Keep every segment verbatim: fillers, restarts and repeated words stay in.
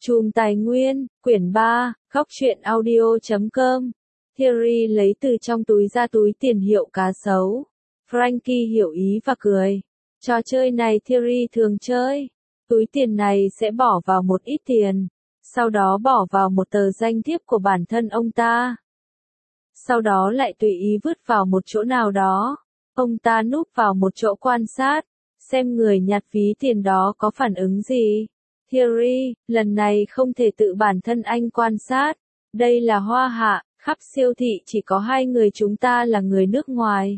Chùm Tài nguyên, quyển ba, góc truyện audio chấm com. Thierry lấy từ trong túi ra túi tiền hiệu cá sấu. Frankie hiểu ý và cười. Trò chơi này Thierry thường chơi. Túi tiền này sẽ bỏ vào một ít tiền. Sau đó bỏ vào một tờ danh thiếp của bản thân ông ta. Sau đó lại tùy ý vứt vào một chỗ nào đó. Ông ta núp vào một chỗ quan sát. Xem người nhặt ví tiền đó có phản ứng gì. Thierry, lần này không thể tự bản thân anh quan sát. Đây là Hoa Hạ, khắp siêu thị chỉ có hai người chúng ta là người nước ngoài.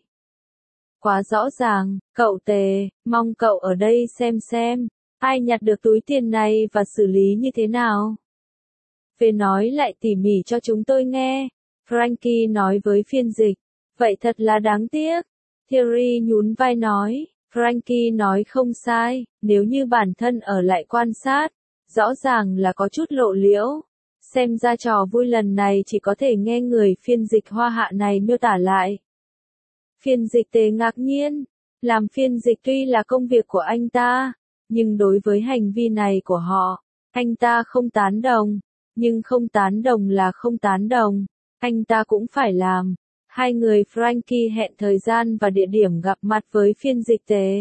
Quá rõ ràng, cậu Tề, mong cậu ở đây xem xem, ai nhặt được túi tiền này và xử lý như thế nào. Về nói lại tỉ mỉ cho chúng tôi nghe, Frankie nói với phiên dịch. Vậy thật là đáng tiếc. Thierry nhún vai nói. Frankie nói không sai, nếu như bản thân ở lại quan sát, rõ ràng là có chút lộ liễu. Xem ra trò vui lần này chỉ có thể nghe người phiên dịch Hoa Hạ này miêu tả lại. Phiên dịch Tề ngạc nhiên, làm phiên dịch tuy là công việc của anh ta, nhưng đối với hành vi này của họ, anh ta không tán đồng, nhưng không tán đồng là không tán đồng, anh ta cũng phải làm. Hai người Frankie hẹn thời gian và địa điểm gặp mặt với phiên dịch Tề.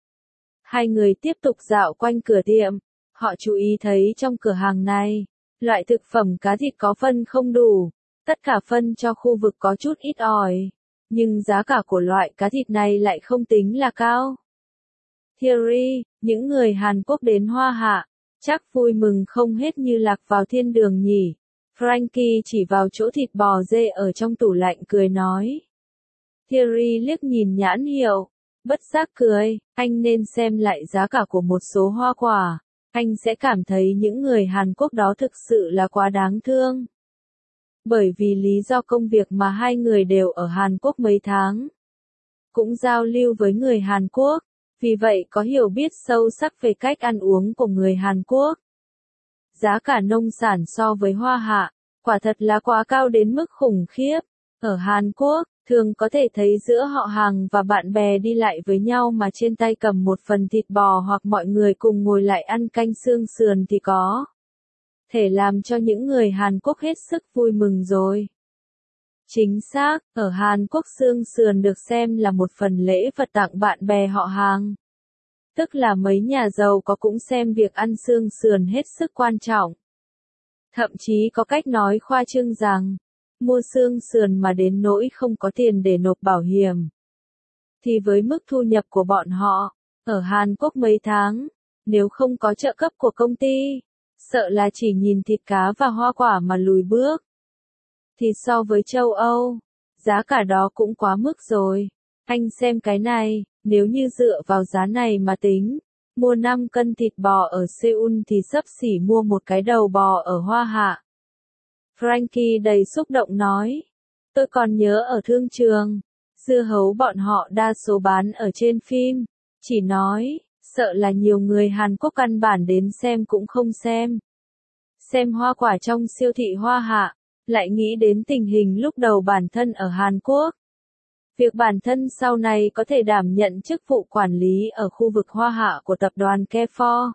Hai người tiếp tục dạo quanh cửa tiệm. Họ chú ý thấy trong cửa hàng này, loại thực phẩm cá thịt có phân không đủ. Tất cả phân cho khu vực có chút ít ỏi. Nhưng giá cả của loại cá thịt này lại không tính là cao. Thierry, những người Hàn Quốc đến Hoa Hạ, chắc vui mừng không hết như lạc vào thiên đường nhỉ. Frankie chỉ vào chỗ thịt bò dê ở trong tủ lạnh cười nói. Thierry liếc nhìn nhãn hiệu, bất giác cười, anh nên xem lại giá cả của một số hoa quả, anh sẽ cảm thấy những người Hàn Quốc đó thực sự là quá đáng thương. Bởi vì lý do công việc mà hai người đều ở Hàn Quốc mấy tháng, cũng giao lưu với người Hàn Quốc, vì vậy có hiểu biết sâu sắc về cách ăn uống của người Hàn Quốc. Giá cả nông sản so với Hoa Hạ, quả thật là quá cao đến mức khủng khiếp. Ở Hàn Quốc, thường có thể thấy giữa họ hàng và bạn bè đi lại với nhau mà trên tay cầm một phần thịt bò hoặc mọi người cùng ngồi lại ăn canh xương sườn thì có thể làm cho những người Hàn Quốc hết sức vui mừng rồi. Chính xác, ở Hàn Quốc xương sườn được xem là một phần lễ vật tặng bạn bè họ hàng. Tức là mấy nhà giàu có cũng xem việc ăn xương sườn hết sức quan trọng. Thậm chí có cách nói khoa trương rằng, mua xương sườn mà đến nỗi không có tiền để nộp bảo hiểm. Thì với mức thu nhập của bọn họ, ở Hàn Quốc mấy tháng, nếu không có trợ cấp của công ty, sợ là chỉ nhìn thịt cá và hoa quả mà lùi bước. Thì so với châu Âu, giá cả đó cũng quá mức rồi. Anh xem cái này, nếu như dựa vào giá này mà tính, mua năm cân thịt bò ở Seoul thì xấp xỉ mua một cái đầu bò ở Hoa Hạ. Frankie đầy xúc động nói. Tôi còn nhớ ở thương trường, dưa hấu bọn họ đa số bán ở trên phim, chỉ nói, sợ là nhiều người Hàn Quốc căn bản đến xem cũng không xem. Xem hoa quả trong siêu thị Hoa Hạ, lại nghĩ đến tình hình lúc đầu bản thân ở Hàn Quốc. Việc bản thân sau này có thể đảm nhận chức vụ quản lý ở khu vực Hoa Hạ của tập đoàn Carrefour.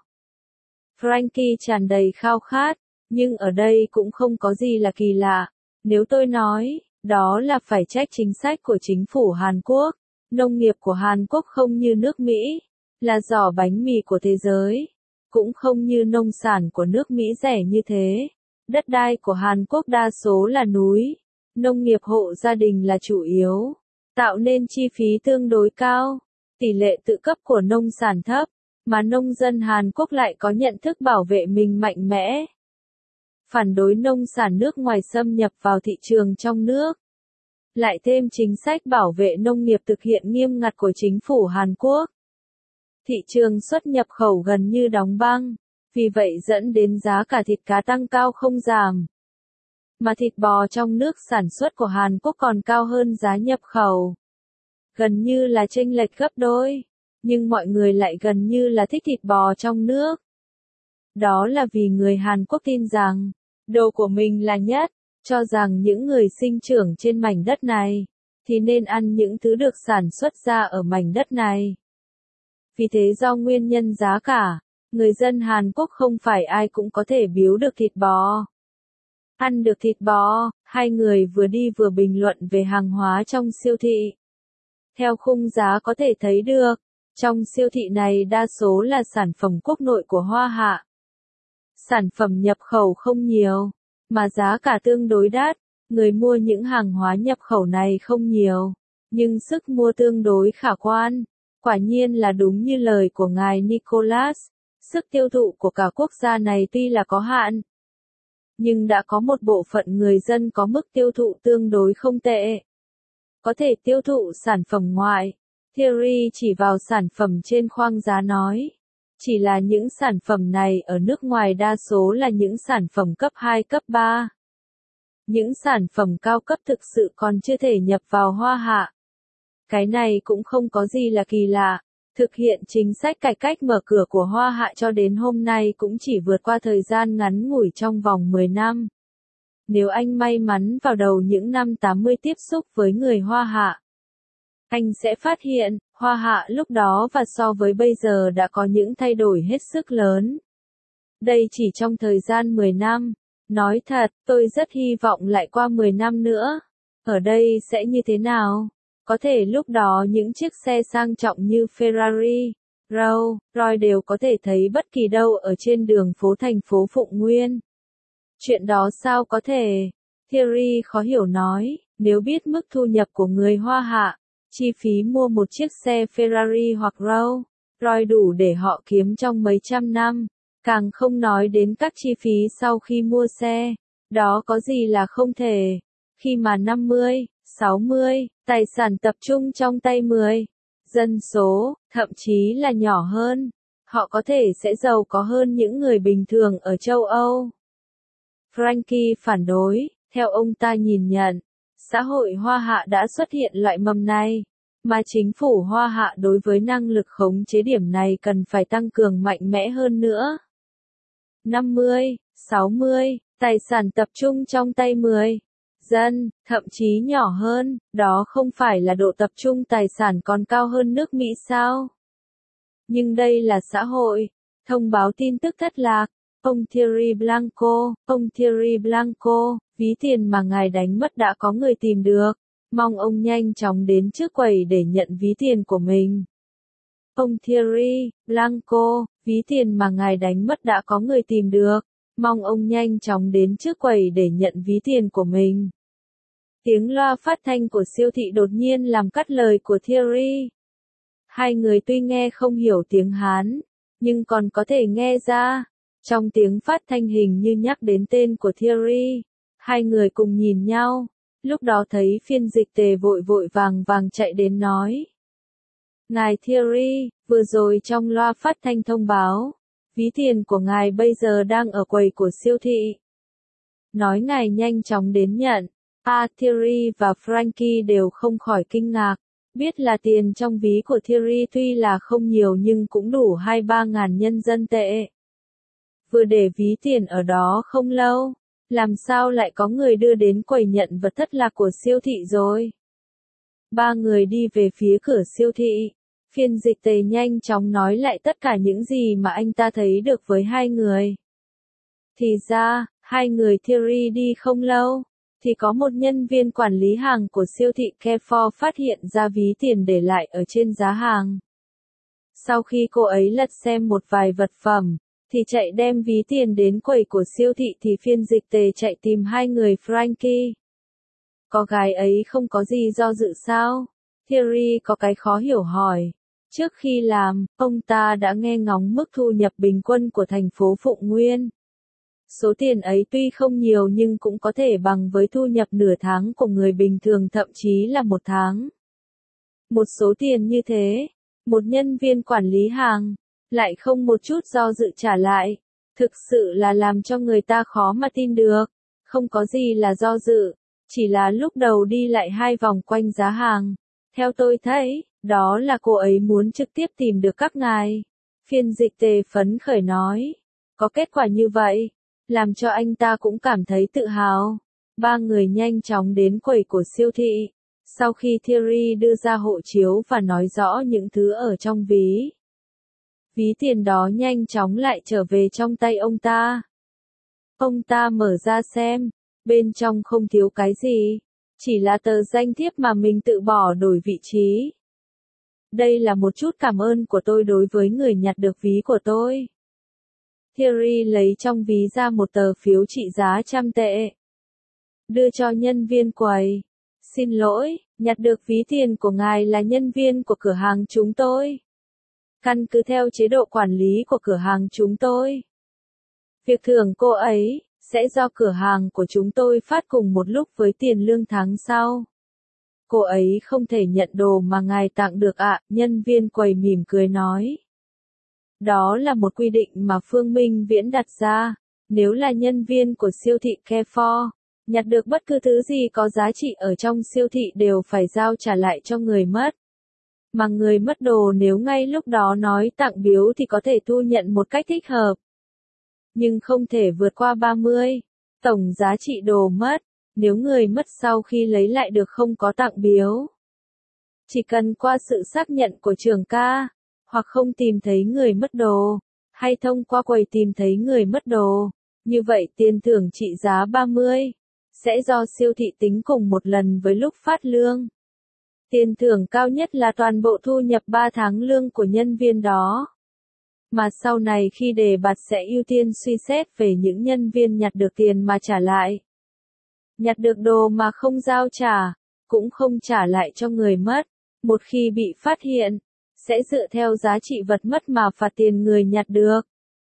Frankie tràn đầy khao khát, nhưng ở đây cũng không có gì là kỳ lạ. Nếu tôi nói, đó là phải trách chính sách của chính phủ Hàn Quốc. Nông nghiệp của Hàn Quốc không như nước Mỹ, là giỏ bánh mì của thế giới. Cũng không như nông sản của nước Mỹ rẻ như thế. Đất đai của Hàn Quốc đa số là núi. Nông nghiệp hộ gia đình là chủ yếu, tạo nên chi phí tương đối cao. Tỷ lệ tự cấp của nông sản thấp, mà nông dân Hàn Quốc lại có nhận thức bảo vệ mình mạnh mẽ. Phản đối nông sản nước ngoài xâm nhập vào thị trường trong nước. Lại thêm chính sách bảo vệ nông nghiệp thực hiện nghiêm ngặt của chính phủ Hàn Quốc. Thị trường xuất nhập khẩu gần như đóng băng, vì vậy dẫn đến giá cả thịt cá tăng cao không giảm. Mà thịt bò trong nước sản xuất của Hàn Quốc còn cao hơn giá nhập khẩu. Gần như là chênh lệch gấp đôi, nhưng mọi người lại gần như là thích thịt bò trong nước. Đó là vì người Hàn Quốc tin rằng, đồ của mình là nhất, cho rằng những người sinh trưởng trên mảnh đất này, thì nên ăn những thứ được sản xuất ra ở mảnh đất này. Vì thế do nguyên nhân giá cả, Người dân Hàn Quốc không phải ai cũng có thể biếu được thịt bò. Ăn được thịt bò, hai người vừa đi vừa bình luận về hàng hóa trong siêu thị. Theo khung giá có thể thấy được, trong siêu thị này đa số là sản phẩm quốc nội của Hoa Hạ. Sản phẩm nhập khẩu không nhiều, mà giá cả tương đối đắt, người mua những hàng hóa nhập khẩu này không nhiều, nhưng sức mua tương đối khả quan. Quả nhiên là đúng như lời của ngài Nicholas, sức tiêu thụ của cả quốc gia này tuy là có hạn, nhưng đã có một bộ phận người dân có mức tiêu thụ tương đối không tệ. Có thể tiêu thụ sản phẩm ngoại. Thierry chỉ vào sản phẩm trên khoang giá nói. Chỉ là những sản phẩm này ở nước ngoài đa số là những sản phẩm cấp hai cấp ba. Những sản phẩm cao cấp thực sự còn chưa thể nhập vào Hoa Hạ. Cái này cũng không có gì là kỳ lạ. Thực hiện chính sách cải cách mở cửa của Hoa Hạ cho đến hôm nay cũng chỉ vượt qua thời gian ngắn ngủi trong vòng mười năm. Nếu anh may mắn vào đầu những năm tám mươi tiếp xúc với người Hoa Hạ, anh sẽ phát hiện, Hoa Hạ lúc đó và so với bây giờ đã có những thay đổi hết sức lớn. Đây chỉ trong thời gian mười năm. Nói thật, tôi rất hy vọng lại qua mười năm nữa. Ở đây sẽ như thế nào? Có thể lúc đó những chiếc xe sang trọng như Ferrari, Rolls Royce đều có thể thấy bất kỳ đâu ở trên đường phố thành phố Phụng Nguyên. Chuyện đó sao có thể? Thierry khó hiểu nói, nếu biết mức thu nhập của người Hoa Hạ, chi phí mua một chiếc xe Ferrari hoặc Rolls Royce đủ để họ kiếm trong mấy trăm năm, càng không nói đến các chi phí sau khi mua xe, đó có gì là không thể. Khi mà năm mươi, sáu mươi, tài sản tập trung trong tay mười dân số, thậm chí là nhỏ hơn, họ có thể sẽ giàu có hơn những người bình thường ở châu Âu. Frankie phản đối, theo ông ta nhìn nhận, xã hội Hoa Hạ đã xuất hiện loại mầm này, mà chính phủ Hoa Hạ đối với năng lực khống chế điểm này cần phải tăng cường mạnh mẽ hơn nữa. năm mươi, sáu mươi, tài sản tập trung trong tay mười dân, thậm chí nhỏ hơn, đó không phải là độ tập trung tài sản còn cao hơn nước Mỹ sao? Nhưng đây là xã hội. Thông báo tin tức thất lạc. Ông Thierry Blanco, ông Thierry Blanco, ví tiền mà ngài đánh mất đã có người tìm được. Mong ông nhanh chóng đến trước quầy để nhận ví tiền của mình. Ông Thierry Blanco, ví tiền mà ngài đánh mất đã có người tìm được. Mong ông nhanh chóng đến trước quầy để nhận ví tiền của mình. Tiếng loa phát thanh của siêu thị đột nhiên làm cắt lời của Thierry. Hai người tuy nghe không hiểu tiếng Hán, nhưng còn có thể nghe ra. Trong tiếng phát thanh hình như nhắc đến tên của Thierry. Hai người cùng nhìn nhau. Lúc đó thấy phiên dịch tề vội vội vàng vàng chạy đến nói. Ngài Thierry, vừa rồi trong loa phát thanh thông báo. Ví tiền của ngài bây giờ đang ở quầy của siêu thị. Nói ngài nhanh chóng đến nhận. A Thierry và Frankie đều không khỏi kinh ngạc. Biết là tiền trong ví của Thierry tuy là không nhiều nhưng cũng đủ hai ba ngàn nhân dân tệ. Vừa để ví tiền ở đó không lâu, làm sao lại có người đưa đến quầy nhận vật thất lạc của siêu thị rồi. Ba người đi về phía cửa siêu thị. Phiên dịch tề nhanh chóng nói lại tất cả những gì mà anh ta thấy được với hai người. Thì ra, hai người Thierry đi không lâu, thì có một nhân viên quản lý hàng của siêu thị Carrefour phát hiện ra ví tiền để lại ở trên giá hàng. Sau khi cô ấy lật xem một vài vật phẩm, thì chạy đem ví tiền đến quầy của siêu thị thì phiên dịch tề chạy tìm hai người Frankie. Có gái ấy không có gì do dự sao? Thierry có cái khó hiểu hỏi. Trước khi làm, ông ta đã nghe ngóng mức thu nhập bình quân của thành phố Phụng Nguyên. Số tiền ấy tuy không nhiều nhưng cũng có thể bằng với thu nhập nửa tháng của người bình thường thậm chí là một tháng. Một số tiền như thế, một nhân viên quản lý hàng, lại không một chút do dự trả lại. Thực sự là làm cho người ta khó mà tin được. Không có gì là do dự, chỉ là lúc đầu đi lại hai vòng quanh giá hàng. Theo tôi thấy, đó là cô ấy muốn trực tiếp tìm được các ngài. Phiên dịch tề phấn khởi nói. Có kết quả như vậy, làm cho anh ta cũng cảm thấy tự hào. Ba người nhanh chóng đến quầy của siêu thị. Sau khi Thierry đưa ra hộ chiếu và nói rõ những thứ ở trong ví. Ví tiền đó nhanh chóng lại trở về trong tay ông ta. Ông ta mở ra xem, bên trong không thiếu cái gì, chỉ là tờ danh thiếp mà mình tự bỏ đổi vị trí. Đây là một chút cảm ơn của tôi đối với người nhặt được ví của tôi. Thierry lấy trong ví ra một tờ phiếu trị giá trăm tệ. Đưa cho nhân viên quầy. Xin lỗi, nhặt được ví tiền của ngài là nhân viên của cửa hàng chúng tôi. Căn cứ theo chế độ quản lý của cửa hàng chúng tôi. Việc thưởng cô ấy sẽ do cửa hàng của chúng tôi phát cùng một lúc với tiền lương tháng sau. Cô ấy không thể nhận đồ mà ngài tặng được ạ, nhân viên quầy mỉm cười nói. Đó là một quy định mà Phương Minh Viễn đặt ra. Nếu là nhân viên của siêu thị Carrefour, nhặt được bất cứ thứ gì có giá trị ở trong siêu thị đều phải giao trả lại cho người mất. Mà người mất đồ nếu ngay lúc đó nói tặng biếu thì có thể thu nhận một cách thích hợp. Nhưng không thể vượt qua ba mươi. Tổng giá trị đồ mất, nếu người mất sau khi lấy lại được không có tặng biếu. Chỉ cần qua sự xác nhận của trưởng ca, hoặc không tìm thấy người mất đồ, hay thông qua quầy tìm thấy người mất đồ, như vậy tiền thưởng trị giá ba mươi, sẽ do siêu thị tính cùng một lần với lúc phát lương. Tiền thưởng cao nhất là toàn bộ thu nhập ba tháng lương của nhân viên đó. Mà sau này khi đề bạt sẽ ưu tiên suy xét về những nhân viên nhặt được tiền mà trả lại. Nhặt được đồ mà không giao trả, cũng không trả lại cho người mất, một khi bị phát hiện, sẽ dựa theo giá trị vật mất mà phạt tiền người nhặt được.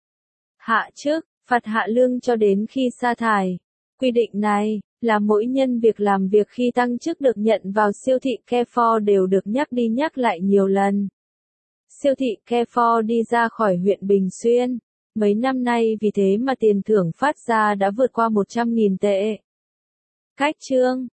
Hạ chức, phạt hạ lương cho đến khi sa thải. Quy định này là mỗi nhân việc làm việc khi tăng chức được nhận vào siêu thị Carrefour đều được nhắc đi nhắc lại nhiều lần. Siêu thị Carrefour đi ra khỏi huyện Bình Xuyên. Mấy năm nay vì thế mà tiền thưởng phát ra đã vượt qua một trăm nghìn tệ. Cách chương